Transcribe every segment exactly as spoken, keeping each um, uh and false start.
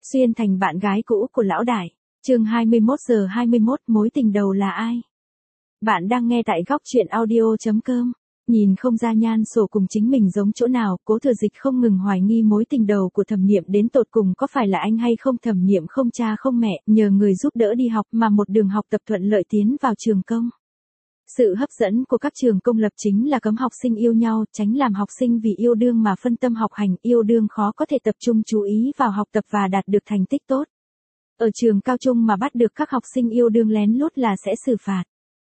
Xuyên thành bạn gái cũ của lão đại. Chương hai mươi mốt giờ hai mươi mốt, mối tình đầu là ai? Bạn đang nghe tại góc truyện audio chấm com. Nhìn không ra Nhan Sổ cùng chính mình giống chỗ nào, Cố Thừa Dịch không ngừng hoài nghi mối tình đầu của Thẩm Niệm đến tột cùng có phải là anh hay không. Thẩm Niệm không cha không mẹ, nhờ người giúp đỡ đi học mà một đường học tập thuận lợi tiến vào trường công. Sự hấp dẫn của các trường công lập chính là cấm học sinh yêu nhau, tránh làm học sinh vì yêu đương mà phân tâm học hành, yêu đương khó có thể tập trung chú ý vào học tập và đạt được thành tích tốt. Ở trường cao trung mà bắt được các học sinh yêu đương lén lút là sẽ xử phạt.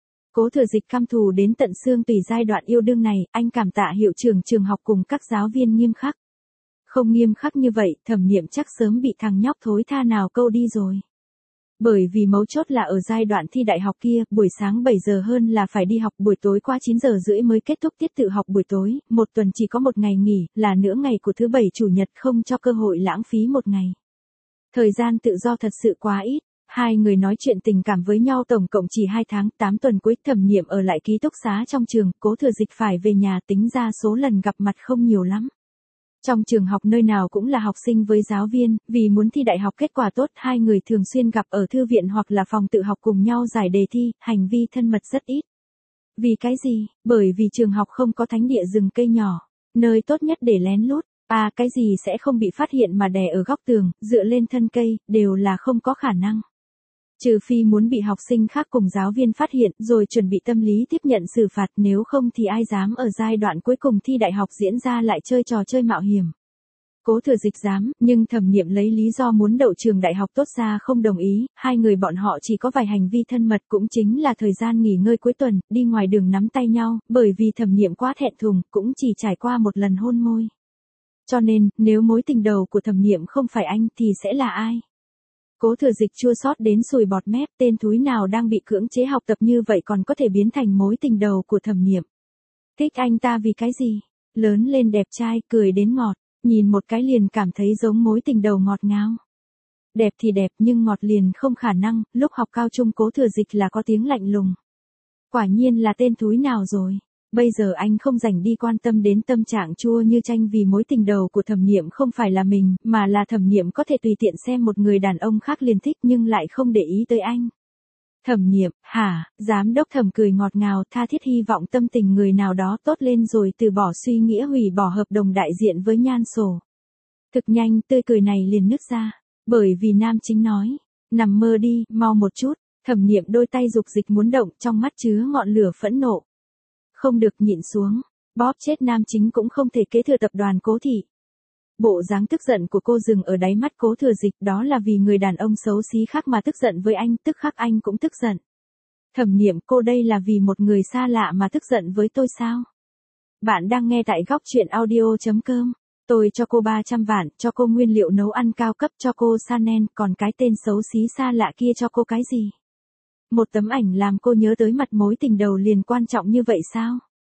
Cố Thừa Dịch căm thù đến tận xương tùy giai đoạn yêu đương này, anh cảm tạ hiệu trưởng trường học cùng các giáo viên nghiêm khắc. Không nghiêm khắc như vậy, Thẩm Niệm chắc sớm bị thằng nhóc thối tha nào câu đi rồi. Bởi vì mấu chốt là ở giai đoạn thi đại học kia, buổi sáng bảy giờ hơn là phải đi học, buổi tối qua chín giờ rưỡi mới kết thúc tiết tự học buổi tối, một tuần chỉ có một ngày nghỉ, là nửa ngày của thứ bảy chủ nhật, không cho cơ hội lãng phí một ngày. Thời gian tự do thật sự quá ít, hai người nói chuyện tình cảm với nhau tổng cộng chỉ hai tháng, tám tuần cuối. Thẩm Niệm ở lại ký túc xá trong trường, Cố Thừa Dịch phải về nhà, tính ra số lần gặp mặt không nhiều lắm. Trong trường học nơi nào cũng là học sinh với giáo viên, vì muốn thi đại học kết quả tốt, hai người thường xuyên gặp ở thư viện hoặc là phòng tự học cùng nhau giải đề thi, hành vi thân mật rất ít. Vì cái gì? Bởi vì trường học không có thánh địa rừng cây nhỏ, nơi tốt nhất để lén lút. À, cái gì sẽ không bị phát hiện mà đè ở góc tường, dựa lên thân cây, đều là không có khả năng. Trừ phi muốn bị học sinh khác cùng giáo viên phát hiện, rồi chuẩn bị tâm lý tiếp nhận xử phạt, nếu không thì ai dám ở giai đoạn cuối cùng thi đại học diễn ra lại chơi trò chơi mạo hiểm. Cố Thừa Dịch dám, nhưng Thẩm Niệm lấy lý do muốn đậu trường đại học tốt ra không đồng ý, hai người bọn họ chỉ có vài hành vi thân mật, cũng chính là thời gian nghỉ ngơi cuối tuần, đi ngoài đường nắm tay nhau, bởi vì Thẩm Niệm quá thẹn thùng, cũng chỉ trải qua một lần hôn môi. Cho nên, nếu mối tình đầu của Thẩm Niệm không phải anh thì sẽ là ai? Cố Thừa Dịch chua xót đến sùi bọt mép, tên thúi nào đang bị cưỡng chế học tập như vậy còn có thể biến thành mối tình đầu của Thẩm Niệm. Thích anh ta vì cái gì? Lớn lên đẹp trai, cười đến ngọt, nhìn một cái liền cảm thấy giống mối tình đầu ngọt ngào. Đẹp thì đẹp nhưng ngọt liền không khả năng, lúc học cao trung Cố Thừa Dịch là có tiếng lạnh lùng. Quả nhiên là tên thúi nào rồi. Bây giờ anh không rảnh đi quan tâm đến tâm trạng chua như chanh vì mối tình đầu của Thẩm Niệm không phải là mình, mà là Thẩm Niệm có thể tùy tiện xem một người đàn ông khác liền thích nhưng lại không để ý tới anh. Thẩm Niệm, hả? Giám đốc Thẩm cười ngọt ngào, tha thiết hy vọng tâm tình người nào đó tốt lên rồi từ bỏ suy nghĩa hủy bỏ hợp đồng đại diện với Nhan Sổ. Thực nhanh, tươi cười này liền nứt ra, bởi vì nam chính nói, nằm mơ đi, mau một chút. Thẩm Niệm đôi tay dục dịch muốn động, trong mắt chứa ngọn lửa phẫn nộ. Không được, nhịn xuống, bóp chết nam chính cũng không thể kế thừa tập đoàn Cố thị. Bộ dáng tức giận của cô dừng ở đáy mắt Cố Thừa Dịch, đó là vì người đàn ông xấu xí khác mà tức giận với anh, tức khắc anh cũng tức giận. Thẩm Niệm, cô đây là vì một người xa lạ mà tức giận với tôi sao? Bạn đang nghe tại góc truyện audio chấm com. Tôi cho cô ba trăm vạn, cho cô nguyên liệu nấu ăn cao cấp, cho cô Chanel, còn cái tên xấu xí xa lạ kia cho cô cái gì? Một tấm ảnh làm cô nhớ tới mặt mối tình đầu liền quan trọng như vậy sao?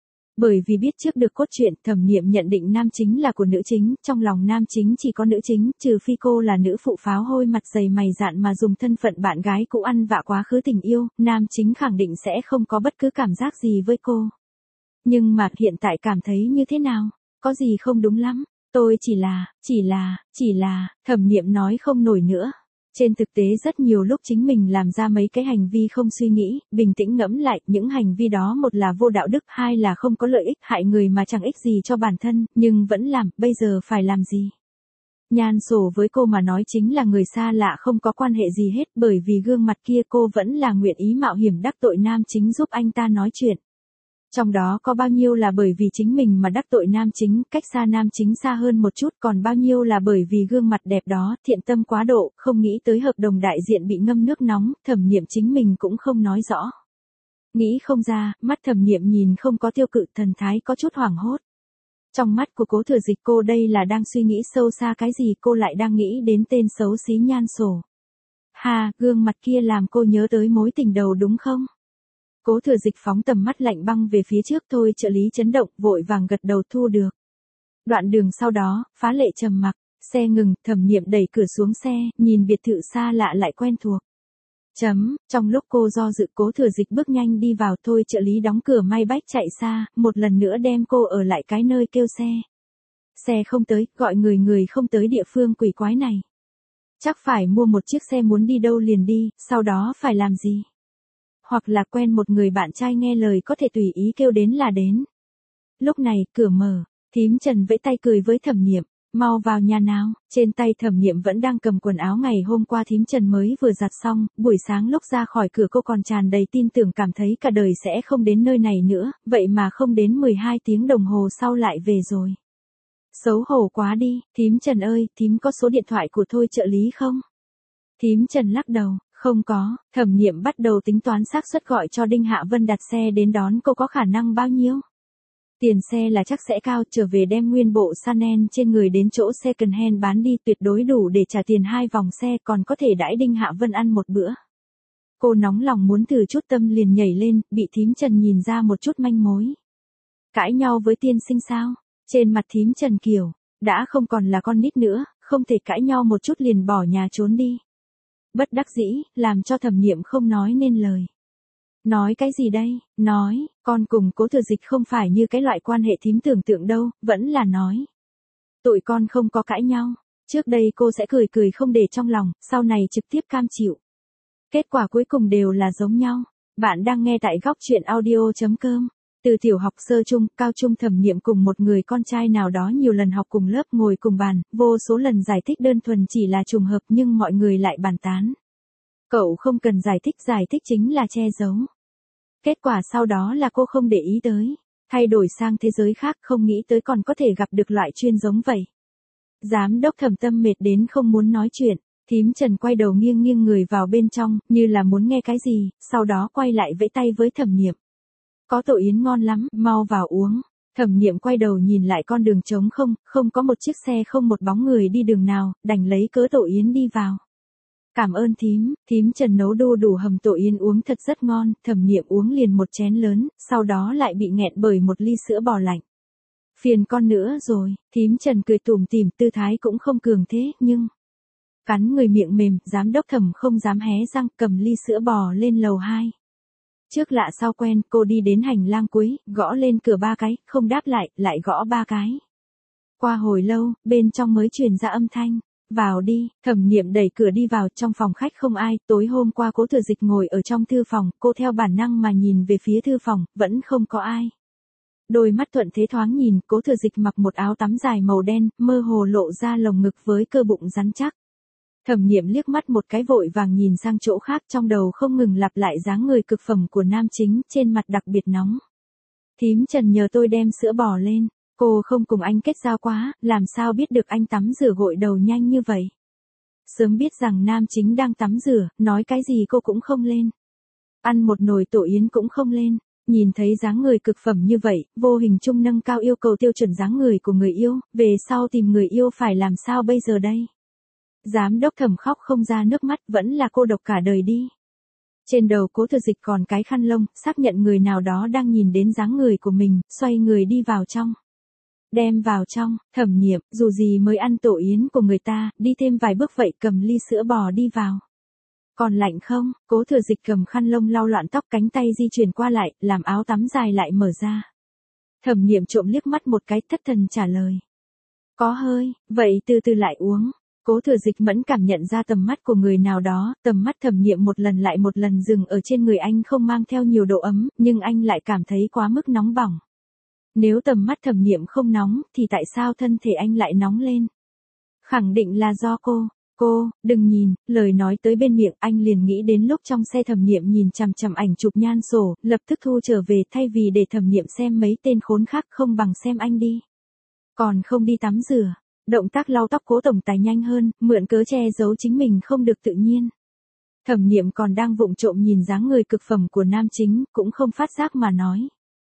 Bởi vì biết trước được cốt truyện, Thẩm Niệm nhận định nam chính là của nữ chính, trong lòng nam chính chỉ có nữ chính, trừ phi cô là nữ phụ pháo hôi mặt dày mày dạn mà dùng thân phận bạn gái cũ ăn vạ quá khứ tình yêu, nam chính khẳng định sẽ không có bất cứ cảm giác gì với cô. Nhưng mà hiện tại cảm thấy như thế nào? Có gì không đúng lắm? Tôi chỉ là, chỉ là, chỉ là, Thẩm Niệm nói không nổi nữa. Trên thực tế rất nhiều lúc chính mình làm ra mấy cái hành vi không suy nghĩ, bình tĩnh ngẫm lại, những hành vi đó một là vô đạo đức, hai là không có lợi ích, hại người mà chẳng ích gì cho bản thân, nhưng vẫn làm, bây giờ phải làm gì? Nhan Sổ với cô mà nói chính là người xa lạ không có quan hệ gì hết, bởi vì gương mặt kia cô vẫn là nguyện ý mạo hiểm đắc tội nam chính giúp anh ta nói chuyện. Trong đó có bao nhiêu là bởi vì chính mình mà đắc tội nam chính, cách xa nam chính xa hơn một chút, còn bao nhiêu là bởi vì gương mặt đẹp đó, thiện tâm quá độ, không nghĩ tới hợp đồng đại diện bị ngâm nước nóng, Thẩm Niệm chính mình cũng không nói rõ. Nghĩ không ra, mắt Thẩm Niệm nhìn không có tiêu cự, thần thái có chút hoảng hốt. Trong mắt của Cố Thừa Dịch cô đây là đang suy nghĩ sâu xa cái gì, cô lại đang nghĩ đến tên xấu xí Nhan Sổ. Ha, gương mặt kia làm cô nhớ tới mối tình đầu đúng không? Cố Thừa Dịch phóng tầm mắt lạnh băng về phía trước, thôi trợ lý chấn động, vội vàng gật đầu thu được. Đoạn đường sau đó, phá lệ trầm mặc, xe ngừng, Thẩm Niệm đẩy cửa xuống xe, nhìn biệt thự xa lạ lại quen thuộc. Chấm, trong lúc cô do dự Cố Thừa Dịch bước nhanh đi vào, thôi trợ lý đóng cửa may bách chạy xa, một lần nữa đem cô ở lại cái nơi kêu xe. Xe không tới, gọi người người không tới địa phương quỷ quái này. Chắc phải mua một chiếc xe muốn đi đâu liền đi, sau đó phải làm gì? Hoặc là quen một người bạn trai nghe lời có thể tùy ý kêu đến là đến. Lúc này, cửa mở, thím Trần vẫy tay cười với Thẩm Niệm, mau vào nhà nào. Trên tay Thẩm Niệm vẫn đang cầm quần áo ngày hôm qua thím Trần mới vừa giặt xong, buổi sáng lúc ra khỏi cửa cô còn tràn đầy tin tưởng cảm thấy cả đời sẽ không đến nơi này nữa, vậy mà không đến mười hai tiếng đồng hồ sau lại về rồi. Xấu hổ quá đi, thím Trần ơi, thím có số điện thoại của Thôi trợ lý không? Thím Trần lắc đầu, không có. Thẩm Niệm bắt đầu tính toán xác suất gọi cho Đinh Hạ Vân đặt xe đến đón cô có khả năng bao nhiêu. Tiền xe là chắc sẽ cao, trở về đem nguyên bộ Chanel trên người đến chỗ second hand bán đi tuyệt đối đủ để trả tiền hai vòng xe, còn có thể đãi Đinh Hạ Vân ăn một bữa. Cô nóng lòng muốn thử chút tâm liền nhảy lên, bị thím Trần nhìn ra một chút manh mối. Cãi nhau với tiên sinh sao? Trên mặt thím Trần Kiều, đã không còn là con nít nữa, không thể cãi nhau một chút liền bỏ nhà trốn đi. Bất đắc dĩ, làm cho Thẩm Niệm không nói nên lời. Nói cái gì đây? Nói, con cùng Cố Thừa Dịch không phải như cái loại quan hệ thím tưởng tượng đâu, vẫn là nói. Tụi con không có cãi nhau, trước đây cô sẽ cười cười không để trong lòng, sau này trực tiếp cam chịu. Kết quả cuối cùng đều là giống nhau. Bạn đang nghe tại góc truyện audio chấm com. Từ tiểu học sơ trung, cao trung Thẩm Niệm cùng một người con trai nào đó nhiều lần học cùng lớp ngồi cùng bàn, vô số lần giải thích đơn thuần chỉ là trùng hợp nhưng mọi người lại bàn tán. Cậu không cần giải thích, giải thích chính là che giấu. Kết quả sau đó là cô không để ý tới, thay đổi sang thế giới khác không nghĩ tới còn có thể gặp được loại chuyên giống vậy. Giám đốc Thẩm Tâm mệt đến không muốn nói chuyện, thím Trần quay đầu nghiêng nghiêng người vào bên trong, như là muốn nghe cái gì, sau đó quay lại vẫy tay với Thẩm Niệm. Có tổ yến ngon lắm, mau vào uống. Thẩm Niệm quay đầu nhìn lại con đường trống không, không có một chiếc xe không một bóng người đi đường nào, đành lấy cớ tổ yến đi vào. Cảm ơn thím, thím Trần nấu đu đủ hầm tổ yến uống thật rất ngon, Thẩm Niệm uống liền một chén lớn, sau đó lại bị nghẹn bởi một ly sữa bò lạnh. Phiền con nữa rồi, thím Trần cười tủm tỉm, tư thái cũng không cường thế, nhưng... Cắn người miệng mềm, giám đốc Thẩm không dám hé răng, cầm ly sữa bò lên lầu hai. Trước lạ sau quen, cô đi đến hành lang cuối, gõ lên cửa ba cái, không đáp lại, lại gõ ba cái. Qua hồi lâu, bên trong mới truyền ra âm thanh. Vào đi. Thẩm Niệm đẩy cửa đi vào, trong phòng khách không ai, tối hôm qua Cố Thừa Dịch ngồi ở trong thư phòng, cô theo bản năng mà nhìn về phía thư phòng, vẫn không có ai. Đôi mắt thuận thế thoáng nhìn, Cố Thừa Dịch mặc một áo tắm dài màu đen, mơ hồ lộ ra lồng ngực với cơ bụng rắn chắc. Thẩm Niệm liếc mắt một cái vội vàng nhìn sang chỗ khác, trong đầu không ngừng lặp lại dáng người cực phẩm của nam chính, trên mặt đặc biệt nóng. Thím Trần nhờ tôi đem sữa bò lên. Cô không cùng anh kết giao quá, làm sao biết được anh tắm rửa gội đầu nhanh như vậy. Sớm biết rằng nam chính đang tắm rửa, nói cái gì cô cũng không lên. Ăn một nồi tổ yến cũng không lên. Nhìn thấy dáng người cực phẩm như vậy, vô hình chung nâng cao yêu cầu tiêu chuẩn dáng người của người yêu, về sau tìm người yêu phải làm sao bây giờ đây. Giám đốc Thẩm khóc không ra nước mắt, vẫn là cô độc cả đời đi. Trên đầu Cố Thừa Dịch còn cái khăn lông, xác nhận người nào đó đang nhìn đến dáng người của mình, xoay người đi vào trong. Đem vào trong, Thẩm Niệm, dù gì mới ăn tổ yến của người ta, đi thêm vài bước vậy cầm ly sữa bò đi vào. Còn lạnh không? Cố Thừa Dịch cầm khăn lông lau loạn tóc, cánh tay di chuyển qua lại, làm áo tắm dài lại mở ra. Thẩm Niệm trộm liếc mắt một cái, thất thần trả lời. Có hơi, vậy từ từ lại uống. Cố Thừa Dịch mẫn cảm nhận ra tầm mắt của người nào đó, tầm mắt Thẩm Niệm một lần lại một lần dừng ở trên người anh không mang theo nhiều độ ấm, nhưng anh lại cảm thấy quá mức nóng bỏng. Nếu tầm mắt Thẩm Niệm không nóng, thì tại sao thân thể anh lại nóng lên? Khẳng định là do cô. Cô, đừng nhìn, lời nói tới bên miệng anh liền nghĩ đến lúc trong xe Thẩm Niệm nhìn chằm chằm ảnh chụp nhan sổ, lập tức thu trở về thay vì để Thẩm Niệm xem mấy tên khốn khác không bằng xem anh đi. Còn không đi tắm rửa, động tác lau tóc Cố tổng tài nhanh hơn, mượn cớ che giấu chính mình không được tự nhiên. Thẩm Niệm còn đang vụng trộm nhìn dáng người cực phẩm của nam chính, cũng không phát giác mà nói.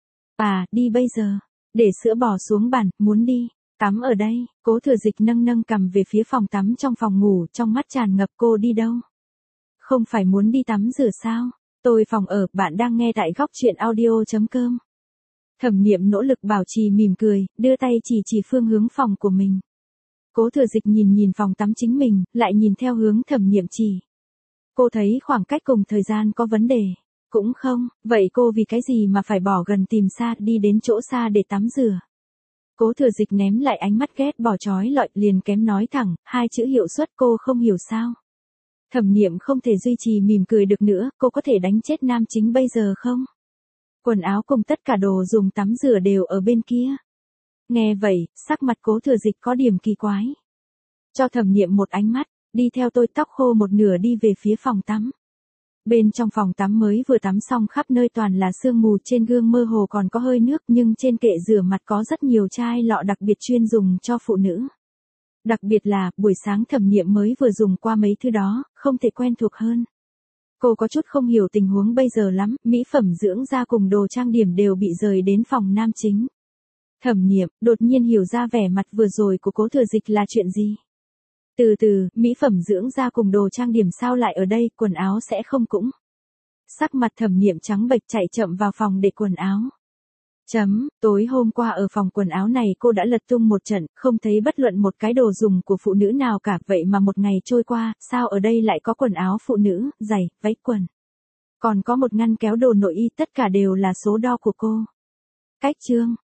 À, đi bây giờ. Để sữa bò xuống bàn, muốn đi. Tắm ở đây. Cố Thừa Dịch nâng nâng cằm về phía phòng tắm trong phòng ngủ, trong mắt tràn ngập cô đi đâu. Không phải muốn đi tắm rửa sao? Tôi phòng ở, bạn đang nghe tại góc truyện audio chấm com. Thẩm Niệm nỗ lực bảo trì mỉm cười, đưa tay chỉ chỉ phương hướng phòng của mình. Cố Thừa Dịch nhìn nhìn phòng tắm chính mình, lại nhìn theo hướng Thẩm Niệm chỉ. Cô thấy khoảng cách cùng thời gian có vấn đề. Cũng không, vậy cô vì cái gì mà phải bỏ gần tìm xa đi đến chỗ xa để tắm rửa? Cố Thừa Dịch ném lại ánh mắt ghét bỏ trói lọi, liền kém nói thẳng, hai chữ hiệu suất cô không hiểu sao. Thẩm Niệm không thể duy trì mỉm cười được nữa, cô có thể đánh chết nam chính bây giờ không? Quần áo cùng tất cả đồ dùng tắm rửa đều ở bên kia. Nghe vậy, sắc mặt Cố Thừa Dịch có điểm kỳ quái. Cho Thẩm Niệm một ánh mắt, đi theo tôi, tóc khô một nửa đi về phía phòng tắm. Bên trong phòng tắm mới vừa tắm xong khắp nơi toàn là sương mù, trên gương mơ hồ còn có hơi nước, nhưng trên kệ rửa mặt có rất nhiều chai lọ đặc biệt chuyên dùng cho phụ nữ. Đặc biệt là, buổi sáng Thẩm Niệm mới vừa dùng qua mấy thứ đó, không thể quen thuộc hơn. Cô có chút không hiểu tình huống bây giờ lắm, mỹ phẩm dưỡng da cùng đồ trang điểm đều bị rời đến phòng nam chính. Thẩm Niệm đột nhiên hiểu ra vẻ mặt vừa rồi của Cố Thừa Dịch là chuyện gì. Từ từ, mỹ phẩm dưỡng da cùng đồ trang điểm sao lại ở đây, quần áo sẽ không cũng. Sắc mặt Thẩm Niệm trắng bệch, chạy chậm vào phòng để quần áo. Chấm, tối hôm qua ở phòng quần áo này cô đã lật tung một trận, không thấy bất luận một cái đồ dùng của phụ nữ nào cả, vậy mà một ngày trôi qua, sao ở đây lại có quần áo phụ nữ, giày, váy quần. Còn có một ngăn kéo đồ nội y, tất cả đều là số đo của cô. Cách chương.